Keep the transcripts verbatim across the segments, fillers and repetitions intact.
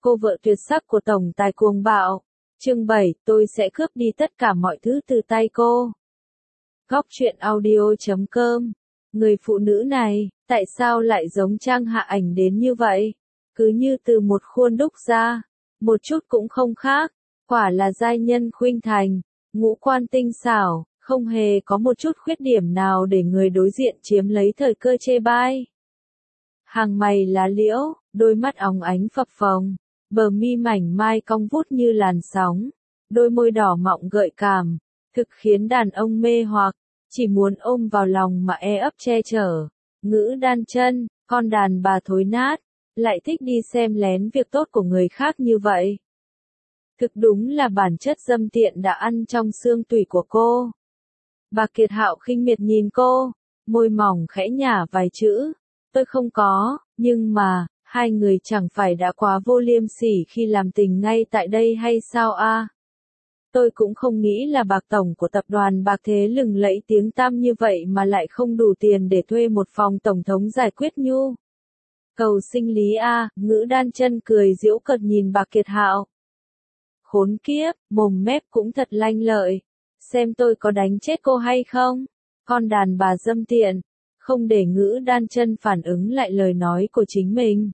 cô vợ tuyệt sắc của tổng tài cuồng bạo. Chương bảy, tôi sẽ cướp đi tất cả mọi thứ từ tay cô. Góc truyện audio chấm com. Người phụ nữ này, tại sao lại giống Trang Hạ Ảnh đến như vậy? Cứ như từ một khuôn đúc ra, một chút cũng không khác, quả là giai nhân khuynh thành, ngũ quan tinh xảo, không hề có một chút khuyết điểm nào để người đối diện chiếm lấy thời cơ chê bai. Hàng mày lá liễu, đôi mắt óng ánh phập phồng, bờ mi mảnh mai cong vút như làn sóng, đôi môi đỏ mọng gợi cảm, thực khiến đàn ông mê hoặc, chỉ muốn ôm vào lòng mà e ấp che chở. Ngữ Đan Chân, con đàn bà thối nát, lại thích đi xem lén việc tốt của người khác như vậy. Thực đúng là bản chất dâm tiện đã ăn trong xương tủy của cô. Bà Kiệt Hạo khinh miệt nhìn cô, môi mỏng khẽ nhả vài chữ, tôi không có, nhưng mà, hai người chẳng phải đã quá vô liêm sỉ khi làm tình ngay tại đây hay sao a? À? Tôi cũng không nghĩ là bạc tổng của tập đoàn bạc thế lừng lẫy tiếng tăm như vậy mà lại không đủ tiền để thuê một phòng tổng thống giải quyết nhu cầu sinh lý a. À, Ngữ Đan Chân cười giễu cợt nhìn bà Kiệt Hạo. Khốn kiếp, mồm mép cũng thật lanh lợi, xem tôi có đánh chết cô hay không? Con đàn bà dâm tiện, không để Ngữ Đan Chân phản ứng lại lời nói của chính mình.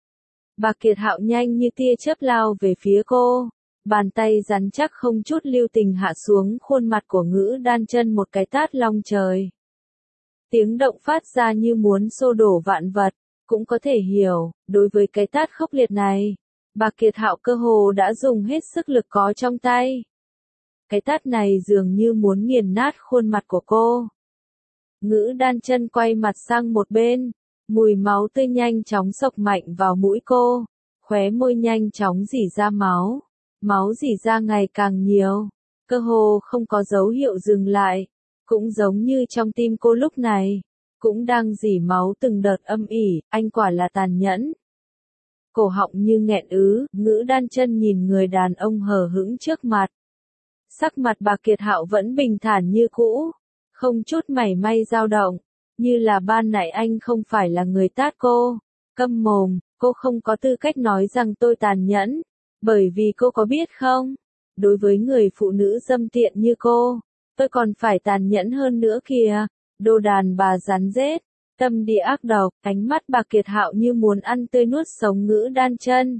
Bà Kiệt Hạo nhanh như tia chớp lao về phía cô, bàn tay rắn chắc không chút lưu tình hạ xuống khuôn mặt của Ngữ Đan Chân một cái tát long trời. Tiếng động phát ra như muốn xô đổ vạn vật, cũng có thể hiểu, đối với cái tát khốc liệt này, bà Kiệt Hạo cơ hồ đã dùng hết sức lực có trong tay. Cái tát này dường như muốn nghiền nát khuôn mặt của cô. Ngữ Đan Chân quay mặt sang một bên, mùi máu tươi nhanh chóng xộc mạnh vào mũi cô, khóe môi nhanh chóng rỉ ra máu, máu rỉ ra ngày càng nhiều, cơ hồ không có dấu hiệu dừng lại, cũng giống như trong tim cô lúc này, cũng đang rỉ máu từng đợt âm ỉ, anh quả là tàn nhẫn. Cổ họng như nghẹn ứ, Ngữ Đan Chân nhìn người đàn ông hờ hững trước mặt. Sắc mặt bà Kiệt Hạo vẫn bình thản như cũ, không chút mảy may dao động, như là ban nãy anh không phải là người tát cô. Câm mồm, cô không có tư cách nói rằng tôi tàn nhẫn, bởi vì cô có biết không, đối với người phụ nữ dâm tiện như cô, tôi còn phải tàn nhẫn hơn nữa kìa, đồ đàn bà rắn rết, tâm địa ác độc. Ánh mắt bà Kiệt Hạo như muốn ăn tươi nuốt sống Ngữ Đan Chân.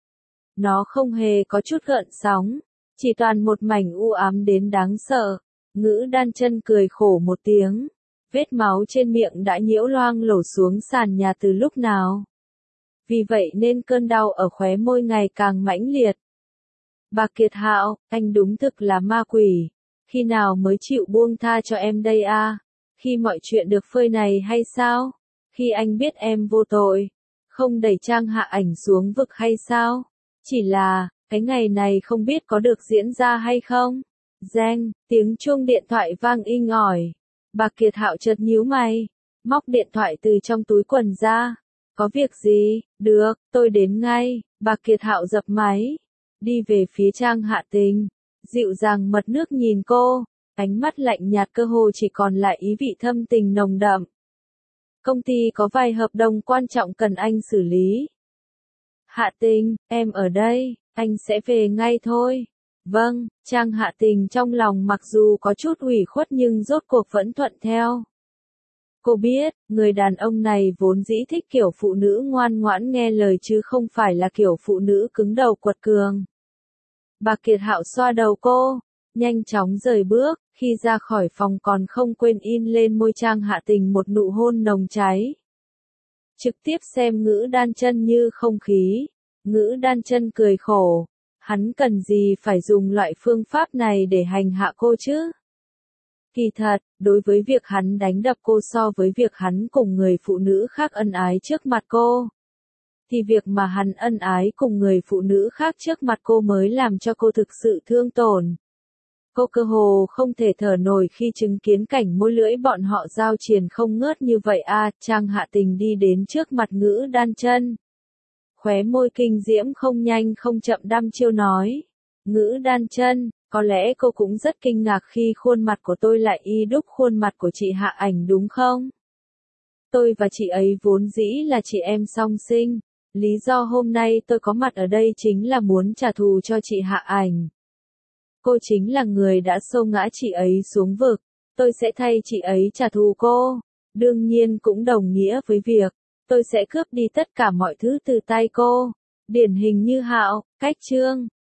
Nó không hề có chút gợn sóng, chỉ toàn một mảnh u ám đến đáng sợ. Ngữ Đan Chân cười khổ một tiếng, vết máu trên miệng đã nhiễu loang lổ xuống sàn nhà từ lúc nào. Vì vậy nên cơn đau ở khóe môi ngày càng mãnh liệt. Bà Kiệt Hạo, anh đúng thực là ma quỷ, khi nào mới chịu buông tha cho em đây a? À? Khi mọi chuyện được phơi này hay sao? Khi anh biết em vô tội, không đẩy Trang Hạ Ảnh xuống vực hay sao? Chỉ là, cái ngày này không biết có được diễn ra hay không? Reng, tiếng chuông điện thoại vang inh ỏi. Bà Kiệt Hạo chợt nhíu mày, móc điện thoại từ trong túi quần ra. Có việc gì? Được, tôi đến ngay. Bà Kiệt Hạo dập máy, đi về phía Trang Hạ Tình, dịu dàng mật nước nhìn cô, ánh mắt lạnh nhạt cơ hồ chỉ còn lại ý vị thâm tình nồng đậm. Công ty có vài hợp đồng quan trọng cần anh xử lý. Hạ Tình, em ở đây, anh sẽ về ngay thôi. Vâng, Trang Hạ Tình trong lòng mặc dù có chút ủy khuất nhưng rốt cuộc vẫn thuận theo. Cô biết, người đàn ông này vốn dĩ thích kiểu phụ nữ ngoan ngoãn nghe lời chứ không phải là kiểu phụ nữ cứng đầu quật cường. Bà Kiệt Hạo xoa đầu cô, nhanh chóng rời bước, khi ra khỏi phòng còn không quên in lên môi Trang Hạ Tình một nụ hôn nồng cháy. Trực tiếp xem Ngữ Đan Chân như không khí. Ngữ Đan Chân cười khổ, hắn cần gì phải dùng loại phương pháp này để hành hạ cô chứ? Kỳ thật, đối với việc hắn đánh đập cô so với việc hắn cùng người phụ nữ khác ân ái trước mặt cô, thì việc mà hắn ân ái cùng người phụ nữ khác trước mặt cô mới làm cho cô thực sự thương tổn. Cô cơ hồ không thể thở nổi khi chứng kiến cảnh môi lưỡi bọn họ giao triền không ngớt như vậy a. À, Trang Hạ Tình đi đến trước mặt Ngữ Đan Chân, khóe môi kinh diễm không nhanh không chậm đăm chiêu nói. Ngữ Đan Chân, có lẽ cô cũng rất kinh ngạc khi khuôn mặt của tôi lại y đúc khuôn mặt của chị Hạ Ảnh đúng không? Tôi và chị ấy vốn dĩ là chị em song sinh, Lý do hôm nay tôi có mặt ở đây chính là muốn trả thù cho chị Hạ Ảnh. Cô chính là người đã xô ngã chị ấy xuống vực. Tôi sẽ thay chị ấy trả thù cô. Đương nhiên cũng đồng nghĩa với việc tôi sẽ cướp đi tất cả mọi thứ từ tay cô. Điển hình như Hạo, Cách Trương.